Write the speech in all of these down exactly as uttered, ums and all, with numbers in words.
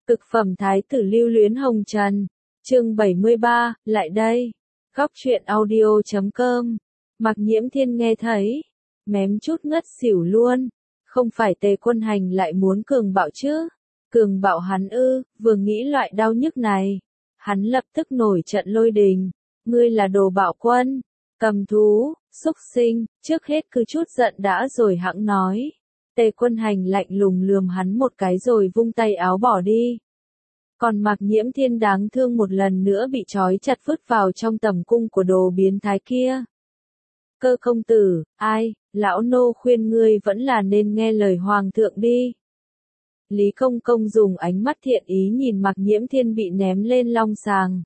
Cực phẩm thái tử lưu luyến hồng trần. Chương bảy mươi ba, lại đây. Góc truyện audio chấm com. Mạc Nhiễm Thiên nghe thấy, mém chút ngất xỉu luôn. Không phải Tề Quân Hành lại muốn cường bạo chứ? Cường bạo hắn ư? Vừa nghĩ loại đau nhức này, hắn lập tức nổi trận lôi đình. Ngươi là đồ bạo quân, cầm thú, xúc sinh, trước hết cứ chút giận đã rồi hẵng nói. Tề Quân Hành lạnh lùng lườm hắn một cái rồi vung tay áo bỏ đi. Còn Mạc Nhiễm Thiên đáng thương một lần nữa bị trói chặt vứt vào trong tầm cung của đồ biến thái kia. Cơ công tử, ai, lão nô khuyên ngươi vẫn là nên nghe lời hoàng thượng đi. Lý Công Công dùng ánh mắt thiện ý nhìn Mạc Nhiễm Thiên bị ném lên long sàng.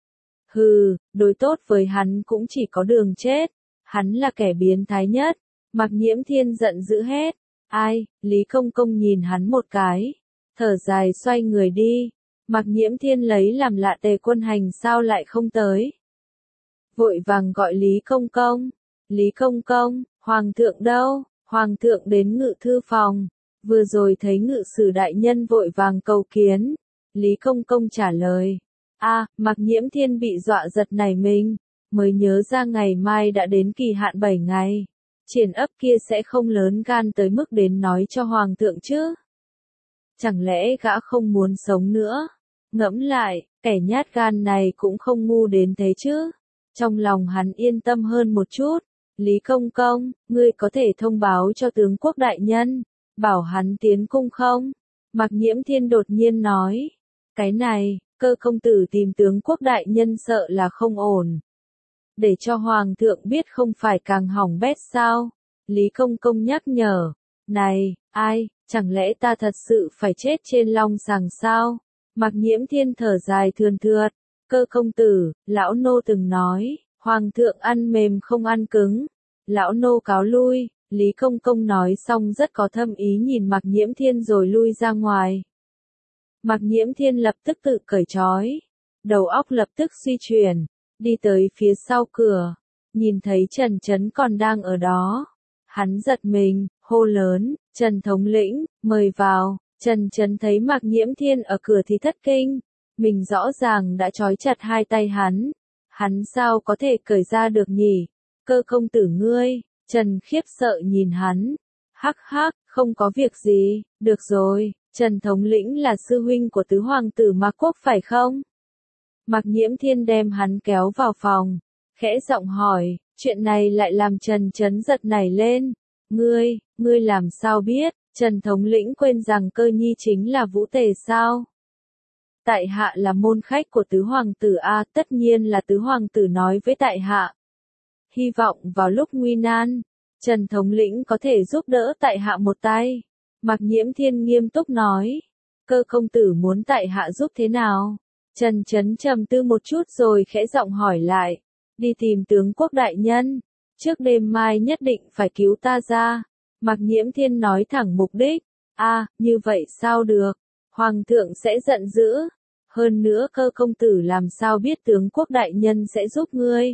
Hừ, đối tốt với hắn cũng chỉ có đường chết, hắn là kẻ biến thái nhất. Mạc Nhiễm Thiên giận dữ hét. Ai, Lý Công Công nhìn hắn một cái, thở dài xoay người đi. Mạc Nhiễm Thiên lấy làm lạ Tề Quân Hành sao lại không tới. Vội vàng gọi Lý Công Công. Lý Công Công, Hoàng thượng đâu? Hoàng thượng đến ngự thư phòng. Vừa rồi thấy ngự sử đại nhân vội vàng cầu kiến. Lý Công Công trả lời. A, à, Mạc Nhiễm Thiên bị dọa giật nảy mình, mới nhớ ra ngày mai đã đến kỳ hạn bảy ngày. Triển ấp kia sẽ không lớn gan tới mức đến nói cho Hoàng thượng chứ. Chẳng lẽ gã không muốn sống nữa? Ngẫm lại, kẻ nhát gan này cũng không ngu đến thế chứ. Trong lòng hắn yên tâm hơn một chút. Lý Công Công, ngươi có thể thông báo cho tướng quốc đại nhân, bảo hắn tiến cung không? Mạc Nhiễm Thiên đột nhiên nói. Cái này, Cơ công tử tìm tướng quốc đại nhân sợ là không ổn. Để cho Hoàng thượng biết không phải càng hỏng bét sao? Lý Công Công nhắc nhở. Này, ai, chẳng lẽ ta thật sự phải chết trên long sàng sao? Mạc Nhiễm Thiên thở dài thườn thượt. Cơ công tử, lão nô từng nói, Hoàng thượng ăn mềm không ăn cứng. Lão nô cáo lui. Lý Công Công nói xong rất có thâm ý nhìn Mạc Nhiễm Thiên rồi lui ra ngoài. Mạc Nhiễm Thiên lập tức tự cởi trói. Đầu óc lập tức suy chuyển. Đi tới phía sau cửa. Nhìn thấy Trần Chấn còn đang ở đó. Hắn giật mình, hô lớn, Trần thống lĩnh, mời vào. Trần Chấn thấy Mạc Nhiễm Thiên ở cửa thì thất kinh. Mình rõ ràng đã trói chặt hai tay hắn. Hắn sao có thể cởi ra được nhỉ? Cơ công tử ngươi. Trần khiếp sợ nhìn hắn. Hắc hắc, không có việc gì, được rồi, Trần thống lĩnh là sư huynh của tứ hoàng tử Mạc Quốc phải không? Mạc Nhiễm Thiên đem hắn kéo vào phòng, khẽ giọng hỏi, chuyện này lại làm Trần Chấn giật nảy lên. Ngươi, ngươi làm sao biết, Trần thống lĩnh quên rằng Cơ Nhi chính là Vũ Tề sao? Tại hạ là môn khách của tứ hoàng tử A, tất nhiên là tứ hoàng tử nói với tại hạ. Hy vọng vào lúc nguy nan, Trần thống lĩnh có thể giúp đỡ tại hạ một tay. Mạc Nhiễm Thiên nghiêm túc nói. Cơ công tử muốn tại hạ giúp thế nào? Trần Chấn trầm tư một chút rồi khẽ giọng hỏi lại. Đi tìm tướng quốc đại nhân. Trước đêm mai nhất định phải cứu ta ra. Mạc Nhiễm Thiên nói thẳng mục đích. A, à, như vậy sao được? Hoàng thượng sẽ giận dữ. Hơn nữa Cơ công tử làm sao biết tướng quốc đại nhân sẽ giúp ngươi?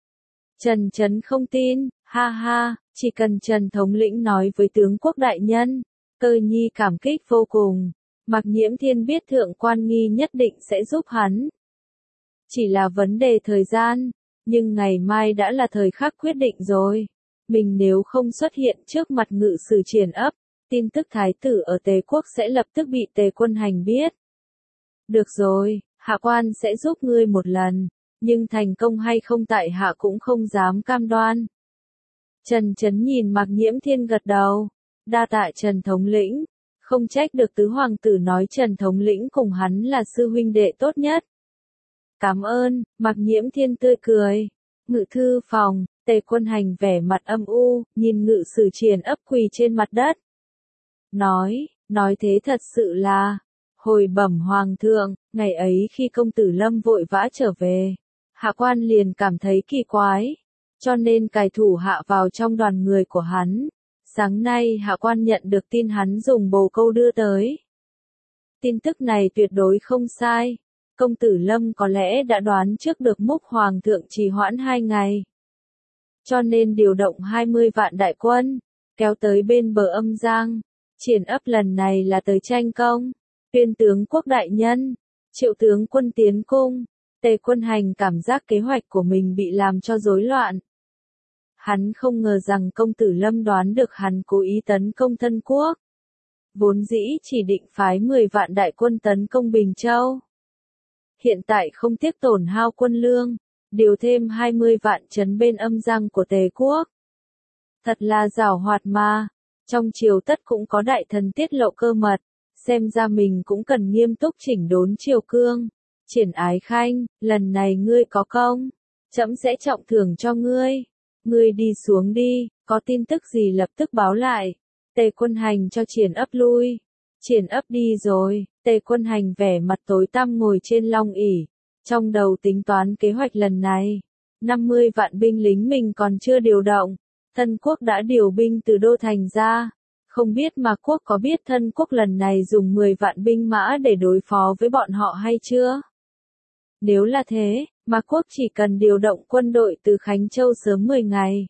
Trần Chấn không tin, ha ha, chỉ cần Trần thống lĩnh nói với tướng quốc đại nhân, Cơ Nhi cảm kích vô cùng. Mạc Nhiễm Thiên biết thượng quan nghi nhất định sẽ giúp hắn. Chỉ là vấn đề thời gian, nhưng ngày mai đã là thời khắc quyết định rồi. Mình nếu không xuất hiện trước mặt ngự sử Triển ấp, tin tức thái tử ở Tề quốc sẽ lập tức bị Tề Quân Hành biết. Được rồi, hạ quan sẽ giúp ngươi một lần. Nhưng thành công hay không tại hạ cũng không dám cam đoan. Trần Chấn nhìn Mạc Nhiễm Thiên gật đầu. Đa tạ Trần thống lĩnh. Không trách được tứ hoàng tử nói Trần thống lĩnh cùng hắn là sư huynh đệ tốt nhất. Cảm ơn, Mạc Nhiễm Thiên tươi cười. Ngự thư phòng, Tề Quân Hành vẻ mặt âm u, nhìn ngự sử Triển ấp quỳ trên mặt đất. Nói, nói thế thật sự là, hồi bẩm hoàng thượng, ngày ấy khi công tử Lâm vội vã trở về. Hạ quan liền cảm thấy kỳ quái, cho nên cài thủ hạ vào trong đoàn người của hắn. Sáng nay hạ quan nhận được tin hắn dùng bồ câu đưa tới. Tin tức này tuyệt đối không sai. Công tử Lâm có lẽ đã đoán trước được múc hoàng thượng trì hoãn hai ngày. Cho nên điều động hai mươi vạn đại quân, kéo tới bên bờ Âm Giang. Triển ấp lần này là tới tranh công. Tuyên tướng quốc đại nhân, Triệu tướng quân tiến cung. Tề Quân Hành cảm giác kế hoạch của mình bị làm cho rối loạn. Hắn không ngờ rằng công tử Lâm đoán được hắn cố ý tấn công Tân Quốc. Vốn dĩ chỉ định phái mười vạn đại quân tấn công Bình Châu. Hiện tại không tiếc tổn hao quân lương, điều thêm hai mươi vạn trấn bên âm răng của Tề Quốc. Thật là giảo hoạt mà, trong triều tất cũng có đại thần tiết lộ cơ mật, xem ra mình cũng cần nghiêm túc chỉnh đốn triều cương. Triển Ái Khanh, lần này ngươi có công, trẫm sẽ trọng thưởng cho ngươi. Ngươi đi xuống đi, có tin tức gì lập tức báo lại. Tề Quân Hành cho Triển ấp lui. Triển ấp đi rồi, Tề Quân Hành vẻ mặt tối tăm ngồi trên long ỷ, trong đầu tính toán kế hoạch lần này. năm mươi vạn binh lính mình còn chưa điều động, Thân Quốc đã điều binh từ Đô Thành ra. Không biết Mạc Quốc có biết Thân Quốc lần này dùng mười vạn binh mã để đối phó với bọn họ hay chưa? Nếu là thế, Mạc Quốc chỉ cần điều động quân đội từ Khánh Châu sớm mười ngày.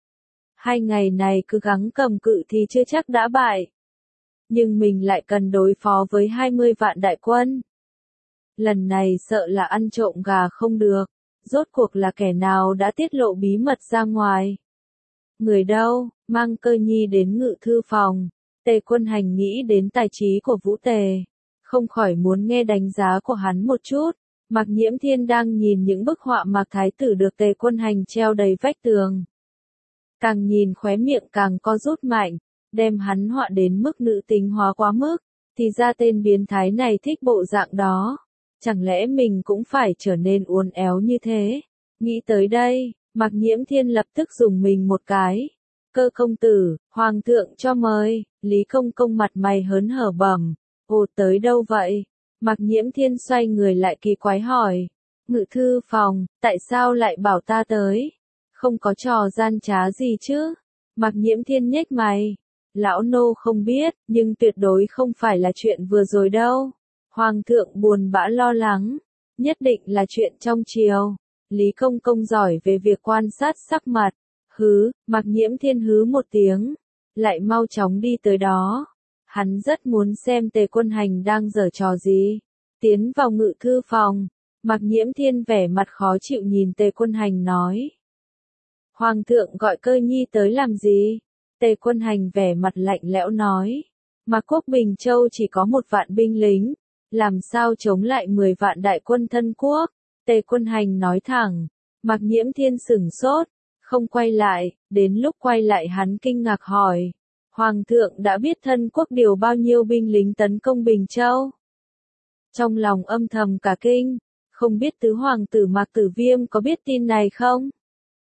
Hai ngày này cứ gắng cầm cự thì chưa chắc đã bại. Nhưng mình lại cần đối phó với hai mươi vạn đại quân. Lần này sợ là ăn trộm gà không được. Rốt cuộc là kẻ nào đã tiết lộ bí mật ra ngoài? Người đâu, mang Cơ Nhi đến ngự thư phòng. Tề Quân Hành nghĩ đến tài trí của Vũ Tề. Không khỏi muốn nghe đánh giá của hắn một chút. Mạc Nhiễm Thiên đang nhìn những bức họa Mạc Thái Tử được Tề Quân Hành treo đầy vách tường. Càng nhìn khóe miệng càng co rút mạnh, đem hắn họa đến mức nữ tính hóa quá mức, thì ra tên biến thái này thích bộ dạng đó. Chẳng lẽ mình cũng phải trở nên uốn éo như thế? Nghĩ tới đây, Mạc Nhiễm Thiên lập tức dùng mình một cái. Cơ công tử, hoàng thượng cho mời. Lý Công Công mặt mày hớn hở bẩm, ồ tới đâu vậy? Mạc Nhiễm Thiên xoay người lại kỳ quái hỏi. Ngự thư phòng, tại sao lại bảo ta tới? Không có trò gian trá gì chứ? Mạc Nhiễm Thiên nhếch mày. Lão nô không biết, nhưng tuyệt đối không phải là chuyện vừa rồi đâu. Hoàng thượng buồn bã lo lắng. Nhất định là chuyện trong triều. Lý Công Công giỏi về việc quan sát sắc mặt. Hứ, Mạc Nhiễm Thiên hứ một tiếng. Lại mau chóng đi tới đó. Hắn rất muốn xem Tề Quân Hành đang giở trò gì. Tiến vào ngự thư phòng. Mạc Nhiễm Thiên vẻ mặt khó chịu nhìn Tề Quân Hành nói. Hoàng thượng gọi Cơ Nhi tới làm gì? Tề Quân Hành vẻ mặt lạnh lẽo nói. Mạc Quốc Bình Châu chỉ có một vạn binh lính. Làm sao chống lại mười vạn đại quân Thân Quốc? Tề Quân Hành nói thẳng. Mạc Nhiễm Thiên sửng sốt. Không quay lại. Đến lúc quay lại hắn kinh ngạc hỏi. Hoàng thượng đã biết Thân Quốc điều bao nhiêu binh lính tấn công Bình Châu? Trong lòng âm thầm cả kinh. Không biết tứ hoàng tử Mạc Tử Viêm có biết tin này không?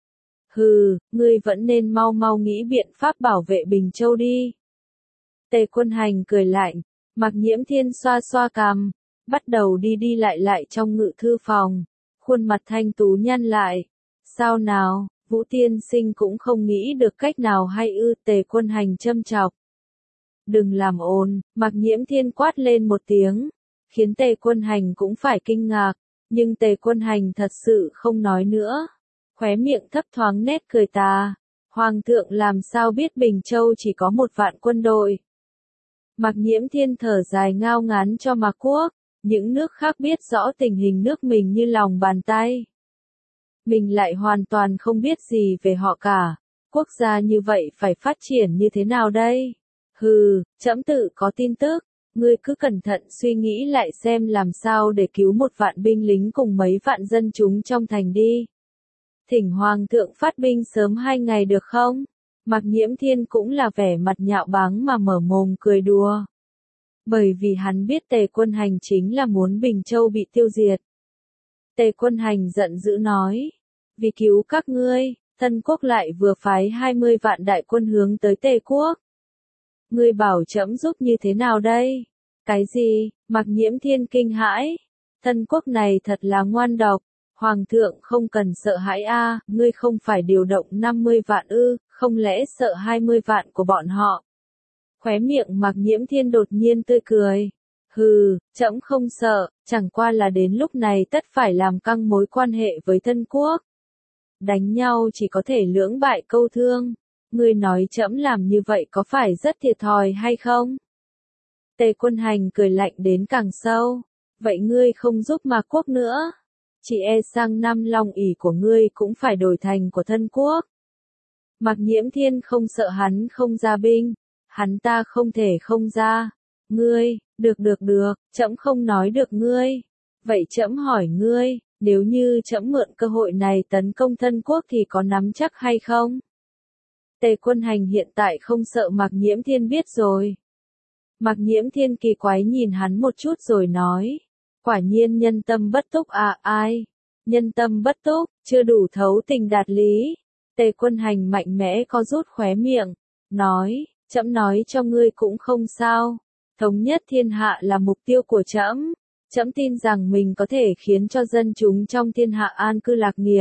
Hừ, ngươi vẫn nên mau mau nghĩ biện pháp bảo vệ Bình Châu đi. Tề Quân Hành cười lạnh. Mạc Nhiễm Thiên xoa xoa cằm, bắt đầu đi đi lại lại trong ngự thư phòng. Khuôn mặt thanh tú nhăn lại. Sao nào, Vũ tiên sinh cũng không nghĩ được cách nào hay ư? Tề Quân Hành châm chọc. Đừng làm ồn, Mạc Nhiễm Thiên quát lên một tiếng, khiến Tề Quân Hành cũng phải kinh ngạc, nhưng Tề Quân Hành thật sự không nói nữa. Khóe miệng thấp thoáng nét cười tà. Hoàng thượng làm sao biết Bình Châu chỉ có một vạn quân đội? Mạc Nhiễm Thiên thở dài ngao ngán cho Mạc Quốc. Những nước khác biết rõ tình hình nước mình như lòng bàn tay. Mình lại hoàn toàn không biết gì về họ cả. Quốc gia như vậy phải phát triển như thế nào đây? Hừ, trẫm tự có tin tức. Ngươi cứ cẩn thận suy nghĩ lại xem làm sao để cứu một vạn binh lính cùng mấy vạn dân chúng trong thành đi. Thỉnh Hoàng thượng phát binh sớm hai ngày được không? Mạc Nhiễm Thiên cũng là vẻ mặt nhạo báng mà mở mồm cười đùa. Bởi vì hắn biết Tề Quân Hành chính là muốn Bình Châu bị tiêu diệt. Tề Quân Hành giận dữ nói. Vì cứu các ngươi, Thân Quốc lại vừa phái hai mươi vạn đại quân hướng tới Tề Quốc. Ngươi bảo trẫm giúp như thế nào đây? Cái gì? Mạc Nhiễm Thiên kinh hãi. Thân Quốc này thật là ngoan độc. Hoàng thượng không cần sợ hãi a, ngươi không phải điều động năm mươi vạn ư, không lẽ sợ hai mươi vạn của bọn họ? Khóe miệng Mạc Nhiễm Thiên đột nhiên tươi cười. Hừ, trẫm không sợ, chẳng qua là đến lúc này tất phải làm căng mối quan hệ với Thân Quốc. Đánh nhau chỉ có thể lưỡng bại câu thương. Ngươi nói trẫm làm như vậy có phải rất thiệt thòi hay không? Tề Quân Hành cười lạnh đến càng sâu. Vậy ngươi không giúp Mạc Quốc nữa? Chỉ e sang năm Long ỷ của ngươi cũng phải đổi thành của thân quốc. Mạc Nhiễm Thiên không sợ hắn không ra binh. Hắn ta không thể không ra. Ngươi, được được được, trẫm không nói được ngươi. Vậy trẫm hỏi ngươi, nếu như trẫm mượn cơ hội này tấn công thân quốc thì có nắm chắc hay không? Tề Quân Hành hiện tại không sợ Mạc Nhiễm Thiên biết rồi. Mạc Nhiễm Thiên kỳ quái nhìn hắn một chút rồi nói. Quả nhiên nhân tâm bất túc à ai? Nhân tâm bất túc, chưa đủ thấu tình đạt lý. Tề Quân Hành mạnh mẽ co rút khóe miệng. Nói, trẫm nói cho ngươi cũng không sao. Thống nhất thiên hạ là mục tiêu của trẫm. Trẫm tin rằng mình có thể khiến cho dân chúng trong thiên hạ an cư lạc nghiệp.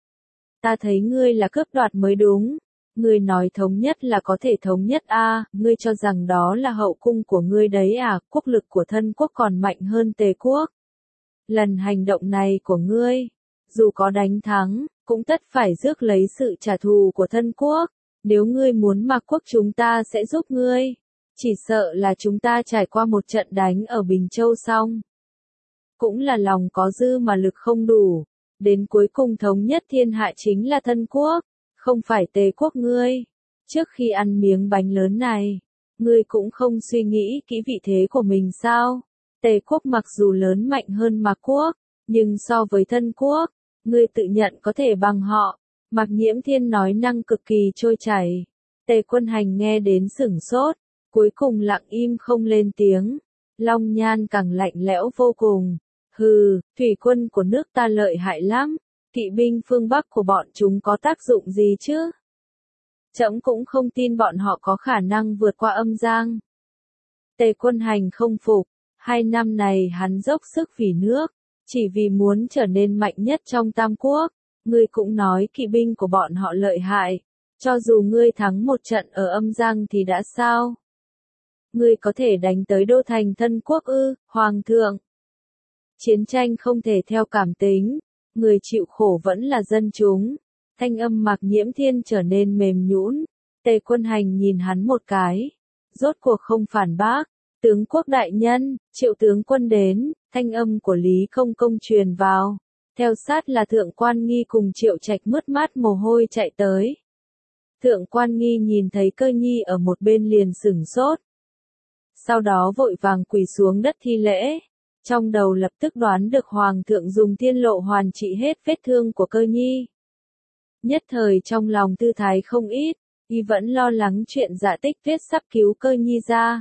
Ta thấy ngươi là cướp đoạt mới đúng. Ngươi nói thống nhất là có thể thống nhất a, à, ngươi cho rằng đó là hậu cung của ngươi đấy à, quốc lực của thân quốc còn mạnh hơn Tề quốc. Lần hành động này của ngươi, dù có đánh thắng, cũng tất phải rước lấy sự trả thù của thân quốc. Nếu ngươi muốn Mạc Quốc chúng ta sẽ giúp ngươi. Chỉ sợ là chúng ta trải qua một trận đánh ở Bình Châu xong. Cũng là lòng có dư mà lực không đủ. Đến cuối cùng thống nhất thiên hạ chính là thân quốc. Không phải Tề quốc ngươi. Trước khi ăn miếng bánh lớn này, ngươi cũng không suy nghĩ kỹ vị thế của mình sao? Tề quốc mặc dù lớn mạnh hơn Mạc Quốc, nhưng so với thân quốc, ngươi tự nhận có thể bằng họ. Mạc Nhiễm Thiên nói năng cực kỳ trôi chảy. Tề Quân Hành nghe đến sửng sốt, cuối cùng lặng im không lên tiếng. Long nhan càng lạnh lẽo vô cùng. Hừ, thủy quân của nước ta lợi hại lắm. Kỵ binh phương Bắc của bọn chúng có tác dụng gì chứ? Trẫm cũng không tin bọn họ có khả năng vượt qua âm giang. Tề Quân Hành không phục, hai năm này hắn dốc sức vì nước, chỉ vì muốn trở nên mạnh nhất trong Tam Quốc. Ngươi cũng nói kỵ binh của bọn họ lợi hại, cho dù ngươi thắng một trận ở âm giang thì đã sao? Ngươi có thể đánh tới đô thành thân quốc ư, Hoàng thượng? Chiến tranh không thể theo cảm tính. Người chịu khổ vẫn là dân chúng. Thanh âm Mạc Nhiễm Thiên trở nên mềm nhũn. Tề Quân Hành nhìn hắn một cái. Rốt cuộc không phản bác. Tướng quốc đại nhân, Triệu tướng quân đến. Thanh âm của Lý Công Công truyền vào. Theo sát là Thượng Quan Nghi cùng Triệu Trạch mướt mát mồ hôi chạy tới. Thượng Quan Nghi nhìn thấy Cơ Nhi ở một bên liền sửng sốt. Sau đó vội vàng quỳ xuống đất thi lễ. Trong đầu lập tức đoán được Hoàng thượng dùng tiên lộ hoàn trị hết vết thương của Cơ Nhi. Nhất thời trong lòng tư thái không ít, y vẫn lo lắng chuyện Dạ Tích Tuyết sắp cứu Cơ Nhi ra.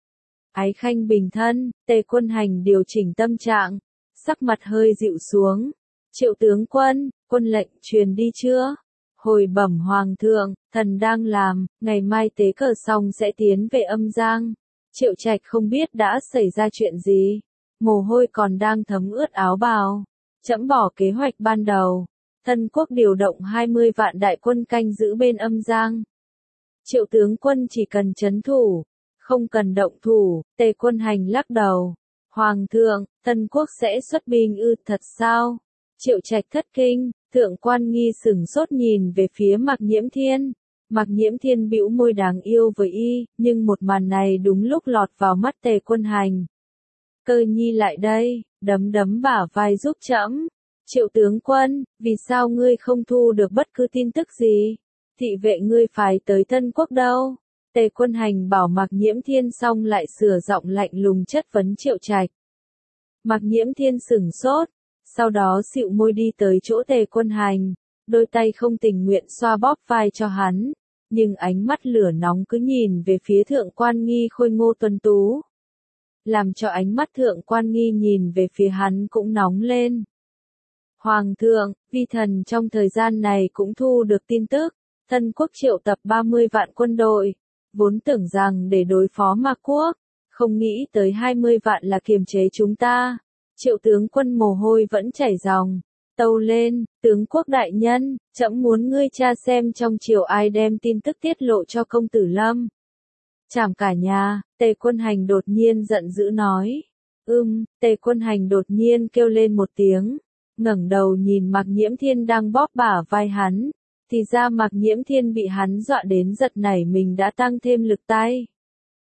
Ái khanh bình thân, Tề Quân Hành điều chỉnh tâm trạng, sắc mặt hơi dịu xuống. Triệu tướng quân, quân lệnh truyền đi chưa? Hồi bẩm Hoàng thượng, thần đang làm, ngày mai tế cờ xong sẽ tiến về âm giang. Triệu Trạch không biết đã xảy ra chuyện gì. Mồ hôi còn đang thấm ướt áo bào. Trẫm bỏ kế hoạch ban đầu. Thân quốc điều động hai mươi vạn đại quân canh giữ bên âm giang. Triệu tướng quân chỉ cần trấn thủ, không cần động thủ. Tề Quân Hành lắc đầu. Hoàng thượng, thân quốc sẽ xuất binh ư thật sao? Triệu Trạch thất kinh. Thượng Quan Nghi sửng sốt nhìn về phía Mạc Nhiễm Thiên. Mạc Nhiễm Thiên bĩu môi đáng yêu với y, nhưng một màn này đúng lúc lọt vào mắt Tề Quân Hành. Cơ Nhi lại đây, đấm đấm bả vai giúp trẫm. Triệu tướng quân, vì sao ngươi không thu được bất cứ tin tức gì? Thị vệ ngươi phái tới Tân Quốc đâu? Tề Quân Hành bảo Mạc Nhiễm Thiên xong lại sửa giọng lạnh lùng chất vấn Triệu Trạch. Mạc Nhiễm Thiên sửng sốt, sau đó xịu môi đi tới chỗ Tề Quân Hành, đôi tay không tình nguyện xoa bóp vai cho hắn, nhưng ánh mắt lửa nóng cứ nhìn về phía Thượng Quan Nghi khôi ngô tuấn tú. Làm cho ánh mắt Thượng Quan Nghi nhìn về phía hắn cũng nóng lên. Hoàng thượng, vi thần trong thời gian này cũng thu được tin tức, thân quốc triệu tập ba mươi vạn quân đội, vốn tưởng rằng để đối phó Mạc Quốc, không nghĩ tới hai mươi vạn là kiềm chế chúng ta. Triệu tướng quân mồ hôi vẫn chảy ròng, tâu lên, tướng quốc đại nhân, trẫm muốn ngươi tra xem trong triều ai đem tin tức tiết lộ cho công tử Lâm. Chảm cả nhà, Tề Quân Hành đột nhiên giận dữ nói. Ưm, Tề Quân Hành đột nhiên kêu lên một tiếng, ngẩng đầu nhìn Mạc Nhiễm Thiên đang bóp bả vai hắn, thì ra Mạc Nhiễm Thiên bị hắn dọa đến giật nảy mình đã tăng thêm lực tay.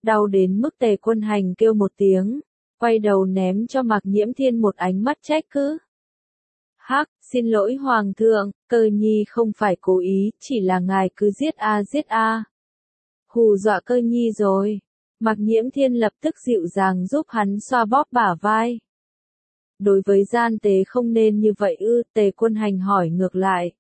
đau đến mức Tề Quân Hành kêu một tiếng, quay đầu ném cho Mạc Nhiễm Thiên một ánh mắt trách cứ. Hắc, xin lỗi Hoàng thượng, Cơ Nhi không phải cố ý, chỉ là ngài cứ giết a giết a. Hù dọa Cơ Nhi rồi. Mạc Nhiễm Thiên lập tức dịu dàng giúp hắn xoa bóp bả vai. Đối với gian tế không nên như vậy ư, Tề Quân Hành hỏi ngược lại.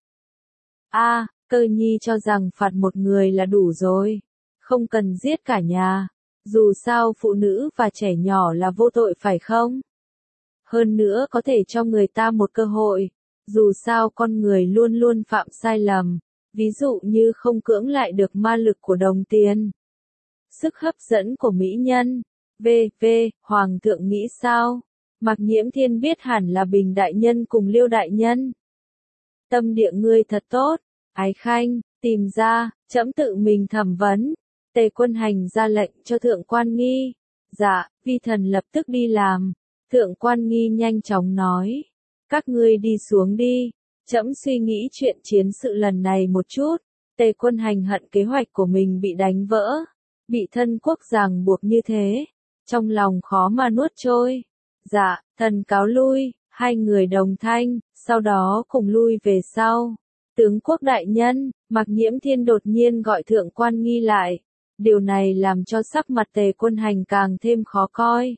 A, Cơ Nhi cho rằng phạt một người là đủ rồi, không cần giết cả nhà, dù sao phụ nữ và trẻ nhỏ là vô tội phải không? Hơn nữa có thể cho người ta một cơ hội, dù sao con người luôn luôn phạm sai lầm, ví dụ như không cưỡng lại được ma lực của đồng tiền. Sức hấp dẫn của mỹ nhân, vê vê, Hoàng thượng nghĩ sao? Mạc Nhiễm Thiên biết hẳn là Bình đại nhân cùng Liêu đại nhân. Tâm địa ngươi thật tốt, Ái Khanh, tìm ra, trẫm tự mình thẩm vấn. Tề Quân Hành ra lệnh cho Thượng Quan Nghi. Dạ, vi thần lập tức đi làm. Thượng Quan Nghi nhanh chóng nói. Các ngươi đi xuống đi. Trẫm suy nghĩ chuyện chiến sự lần này một chút. Tề Quân Hành hận kế hoạch của mình bị đánh vỡ. Bị thân quốc ràng buộc như thế. Trong lòng khó mà nuốt trôi. Dạ, thần cáo lui. Hai người đồng thanh, sau đó cùng lui về sau. Tướng quốc đại nhân, Mạc Nhiễm Thiên đột nhiên gọi Thượng Quan Nghi lại. Điều này làm cho sắc mặt Tề Quân Hành càng thêm khó coi.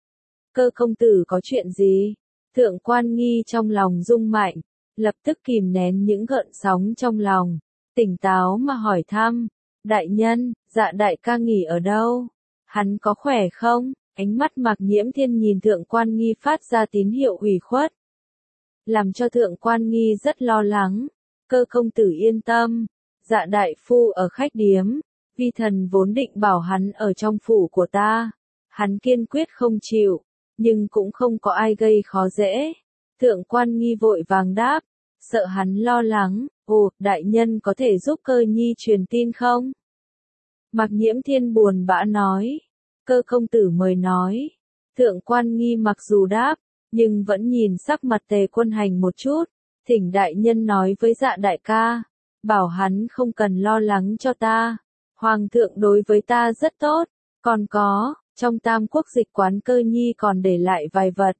Cơ công tử có chuyện gì? Thượng Quan Nghi trong lòng rung mạnh, lập tức kìm nén những gợn sóng trong lòng, tỉnh táo mà hỏi thăm. Đại nhân, Dạ đại ca nghỉ ở đâu? Hắn có khỏe không? Ánh mắt Mạc Nhiễm Thiên nhìn Thượng Quan Nghi phát ra tín hiệu ủy khuất. Làm cho Thượng Quan Nghi rất lo lắng. Cơ công tử yên tâm, Dạ đại phu ở khách điếm, vi thần vốn định bảo hắn ở trong phủ của ta. Hắn kiên quyết không chịu, nhưng cũng không có ai gây khó dễ. Thượng Quan Nghi vội vàng đáp, sợ hắn lo lắng, ồ, đại nhân có thể giúp Cơ Nhi truyền tin không? Mạc Nhiễm Thiên buồn bã nói, Cơ công tử mời nói. Thượng Quan Nghi mặc dù đáp, nhưng vẫn nhìn sắc mặt Tề Quân Hành một chút. Thỉnh đại nhân nói với Dạ đại ca, bảo hắn không cần lo lắng cho ta. Hoàng thượng đối với ta rất tốt, còn có, trong Tam Quốc dịch quán Cơ Nhi còn để lại vài vật.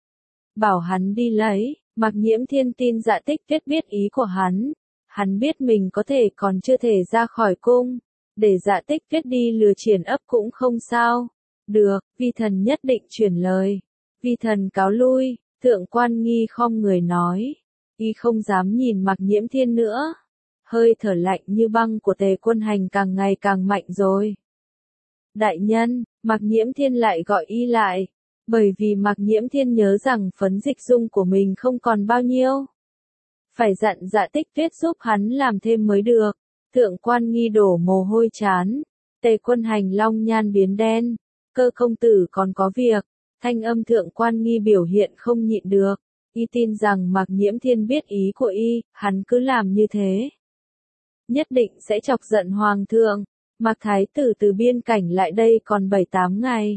Bảo hắn đi lấy. Mạc Nhiễm Thiên tin Dạ Tích Tuyết biết ý của hắn. Hắn biết mình có thể còn chưa thể ra khỏi cung, để Dạ Tích Tuyết đi lừa triển ấp cũng không sao. Được, vi thần nhất định truyền lời. Vi thần cáo lui. Thượng Quan Nghi khom người nói. Y không dám nhìn Mạc Nhiễm Thiên nữa. Hơi thở lạnh như băng của Tề Quân Hành càng ngày càng mạnh rồi. Đại nhân, Mạc Nhiễm Thiên lại gọi y lại. Bởi vì Mạc Nhiễm Thiên nhớ rằng phấn dịch dung của mình không còn bao nhiêu. Phải dặn Dạ Tích Tuyết giúp hắn làm thêm mới được. Thượng Quan Nghi đổ mồ hôi chán. Tề Quân Hành long nhan biến đen. Cơ công tử còn có việc. Thanh âm Thượng Quan Nghi biểu hiện không nhịn được. Y tin rằng Mạc Nhiễm Thiên biết ý của y, hắn cứ làm như thế. Nhất định sẽ chọc giận Hoàng thượng. Mạc Thái tử từ biên cảnh lại đây còn bảy tám ngày.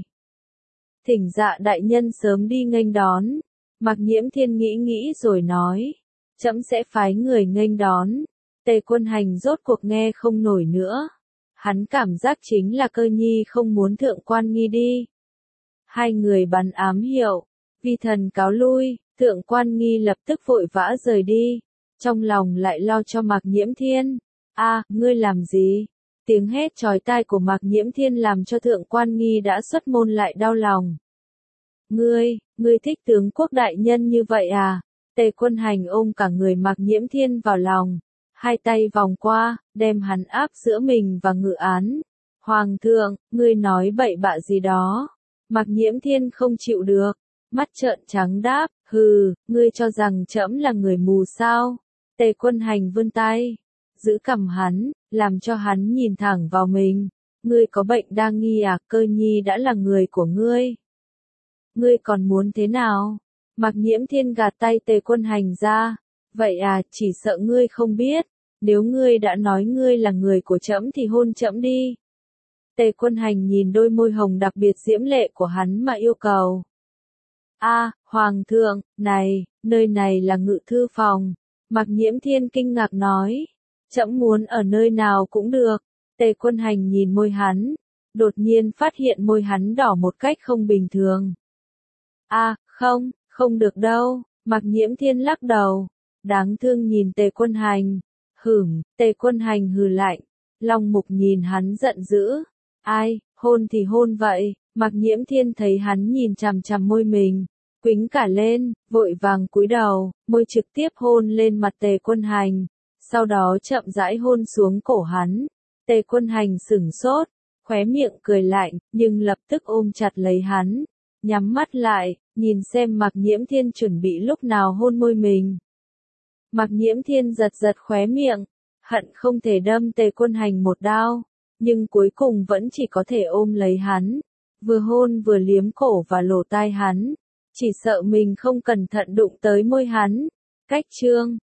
Thỉnh Dạ đại nhân sớm đi nghênh đón. Mạc Nhiễm Thiên nghĩ nghĩ rồi nói. Trẫm sẽ phái người nghênh đón. Tề Quân Hành rốt cuộc nghe không nổi nữa. Hắn cảm giác chính là Cơ Nhi không muốn Thượng Quan Nghi đi. Hai người bắn ám hiệu. Vi thần cáo lui. Thượng Quan Nghi lập tức vội vã rời đi. Trong lòng lại lo cho Mạc Nhiễm Thiên. A, ngươi làm gì? Tiếng hét chói tai của Mạc Nhiễm Thiên làm cho Thượng Quan Nghi đã xuất môn lại đau lòng. Ngươi, ngươi thích tướng quốc đại nhân như vậy à? Tề Quân Hành ôm cả người Mạc Nhiễm Thiên vào lòng. Hai tay vòng qua, đem hắn áp giữa mình và ngự án. Hoàng thượng, ngươi nói bậy bạ gì đó? Mạc Nhiễm Thiên không chịu được. Mắt trợn trắng đáp, hừ, ngươi cho rằng trẫm là người mù sao? Tề Quân Hành vươn tay, giữ cằm hắn, làm cho hắn nhìn thẳng vào mình. Ngươi có bệnh đa nghi à? Cơ Nhi đã là người của ngươi. Ngươi còn muốn thế nào? Mạc Nhiễm Thiên gạt tay Tề Quân Hành ra. Vậy à, chỉ sợ ngươi không biết. Nếu ngươi đã nói ngươi là người của trẫm thì hôn trẫm đi. Tề Quân Hành nhìn đôi môi hồng đặc biệt diễm lệ của hắn mà yêu cầu. A, à, Hoàng thượng, này, nơi này là ngự thư phòng. Mạc Nhiễm Thiên kinh ngạc nói. Trẫm muốn ở nơi nào cũng được. Tề Quân Hành nhìn môi hắn. đột nhiên phát hiện môi hắn đỏ một cách không bình thường. À, không, không được đâu, Mạc Nhiễm Thiên lắc đầu, đáng thương nhìn Tề Quân Hành. Hửm, Tề Quân Hành hừ lạnh, Long Mục nhìn hắn giận dữ. Ai, hôn thì hôn vậy, Mạc Nhiễm Thiên thấy hắn nhìn chằm chằm môi mình, quĩnh cả lên, vội vàng cúi đầu, môi trực tiếp hôn lên mặt Tề Quân Hành, sau đó chậm rãi hôn xuống cổ hắn. Tề Quân Hành sửng sốt, khóe miệng cười lạnh, nhưng lập tức ôm chặt lấy hắn, nhắm mắt lại, nhìn xem Mạc Nhiễm Thiên chuẩn bị lúc nào hôn môi mình. Mạc Nhiễm Thiên giật giật khóe miệng, hận không thể đâm Tề Quân Hành một đao, nhưng cuối cùng vẫn chỉ có thể ôm lấy hắn, vừa hôn vừa liếm cổ và lỗ tai hắn, chỉ sợ mình không cẩn thận đụng tới môi hắn. Cách chương